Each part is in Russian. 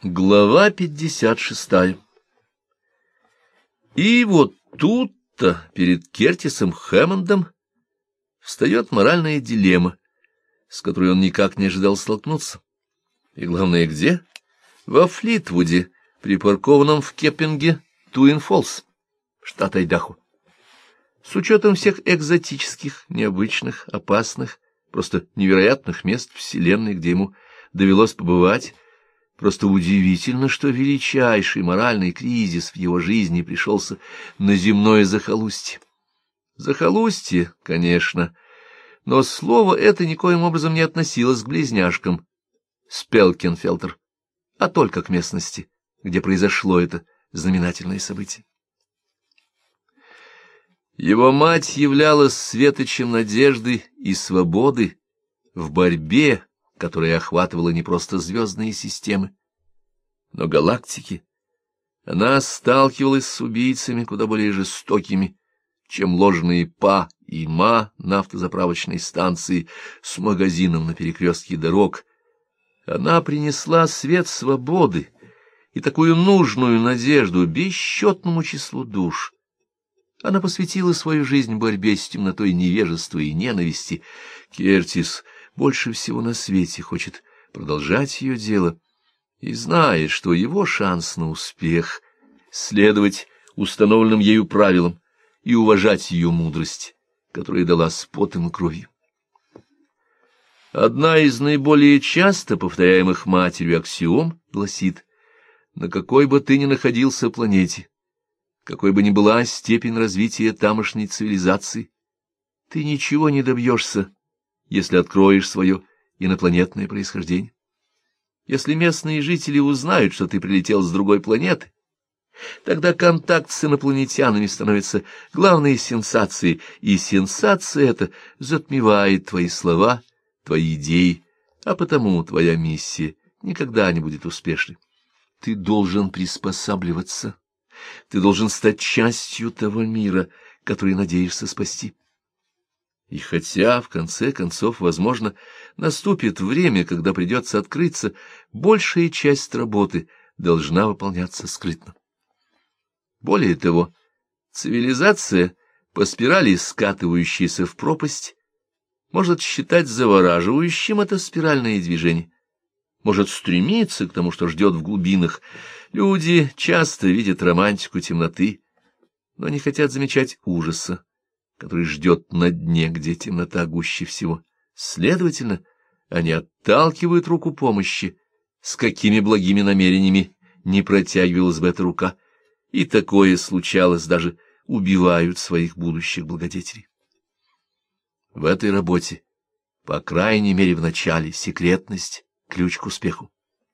Глава 56. И вот тут-то перед Кертисом Хэммондом встает моральная дилемма, с которой он никак не ожидал столкнуться. И главное, где? Во Флитвуде, припаркованном в Кеппинге, Туин-Фоллс, штат Айдахо. С учетом всех экзотических, необычных, опасных, просто невероятных мест Вселенной, где ему довелось побывать, просто удивительно, что величайший моральный кризис в его жизни пришелся на земное захолустье. Захолустье, конечно, но слово это никоим образом не относилось к близняшкам Спелкенфелтер, а только к местности, где произошло это знаменательное событие. Его мать являлась светочем надежды и свободы в борьбе, которая охватывала не просто звездные системы, но галактики. Она сталкивалась с убийцами куда более жестокими, чем ложные Па и Ма на автозаправочной станции с магазином на перекрестке дорог. Она принесла свет свободы и такую нужную надежду бесчетному числу душ. Она посвятила свою жизнь борьбе с темнотой невежества и ненависти. Кертис больше всего на свете хочет продолжать ее дело и знает, что его шанс на успех — следовать установленным ею правилам и уважать ее мудрость, которая дала с потом и кровью. Одна из наиболее часто повторяемых матерью аксиом гласит: на какой бы ты ни находился планете, какой бы ни была степень развития тамошней цивилизации, ты ничего не добьешься, если откроешь свое инопланетное происхождение. Если местные жители узнают, что ты прилетел с другой планеты, тогда контакт с инопланетянами становится главной сенсацией, и сенсация эта затмевает твои слова, твои идеи, а потому твоя миссия никогда не будет успешной. Ты должен приспосабливаться, ты должен стать частью того мира, который надеешься спасти. И хотя, в конце концов, возможно, наступит время, когда придется открыться, большая часть работы должна выполняться скрытно. Более того, цивилизация, по спирали скатывающаяся в пропасть, может считать завораживающим это спиральное движение, может стремиться к тому, что ждет в глубинах. Люди часто видят романтику темноты, но не хотят замечать ужаса, который ждет на дне, где темнота гуще всего. Следовательно, они отталкивают руку помощи, с какими благими намерениями не протягивалась бы эта рука, и такое случалось, даже убивают своих будущих благодетелей. В этой работе, по крайней мере в начале, секретность — ключ к успеху.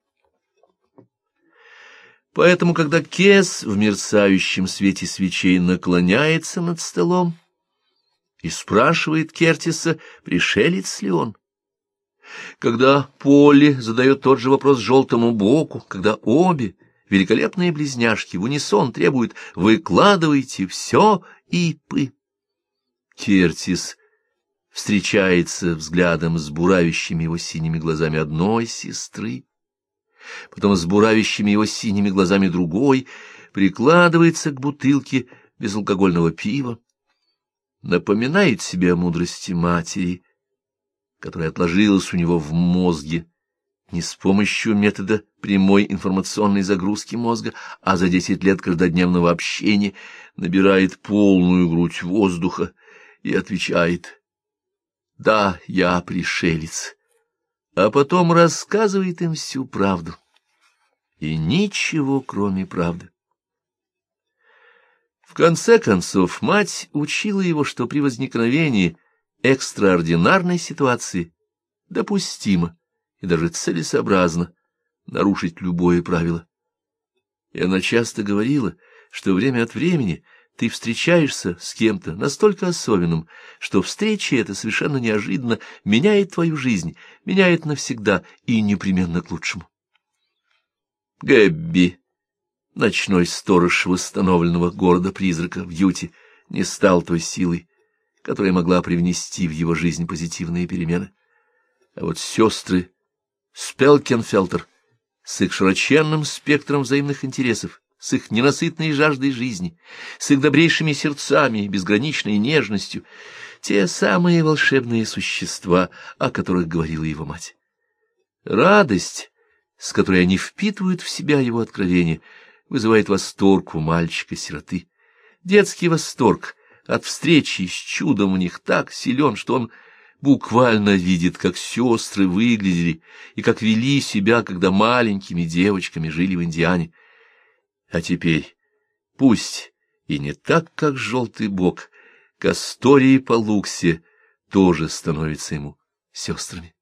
Поэтому, когда Кес в мерцающем свете свечей наклоняется над столом и спрашивает Кертиса, пришелец ли он, когда Полли задает тот же вопрос желтому боку, когда обе великолепные близняшки в унисон требуют «выкладывайте все, Ипы», Кертис встречается взглядом с буравящими его синими глазами одной сестры, потом с буравящими его синими глазами другой, прикладывается к бутылке безалкогольного пива, напоминает себе о мудрости матери, которая отложилась у него в мозге не с помощью метода прямой информационной загрузки мозга, а за 10 лет каждодневного общения, набирает полную грудь воздуха и отвечает: «Да, я пришелец», а потом рассказывает им всю правду. И ничего, кроме правды. В конце концов, мать учила его, что при возникновении экстраординарной ситуации допустимо и даже целесообразно нарушить любое правило. И она часто говорила, что время от времени ты встречаешься с кем-то настолько особенным, что встреча эта совершенно неожиданно меняет твою жизнь, меняет навсегда и непременно к лучшему. Гэбби, ночной сторож восстановленного города-призрака в Юте, не стал той силой, которая могла привнести в его жизнь позитивные перемены. А вот сестры Спелкенфелтер с их широченным спектром взаимных интересов, с их ненасытной жаждой жизни, с их добрейшими сердцами и безграничной нежностью, те самые волшебные существа, о которых говорила его мать. Радость, с которой они впитывают в себя его откровения, вызывает восторг у мальчика-сироты. Детский восторг от встречи с чудом у них так силен, что он буквально видит, как сестры выглядели и как вели себя, когда маленькими девочками жили в Индиане. А теперь, пусть и не так, как Желтый Бог, Кастория и Палуксия тоже становятся ему сестрами.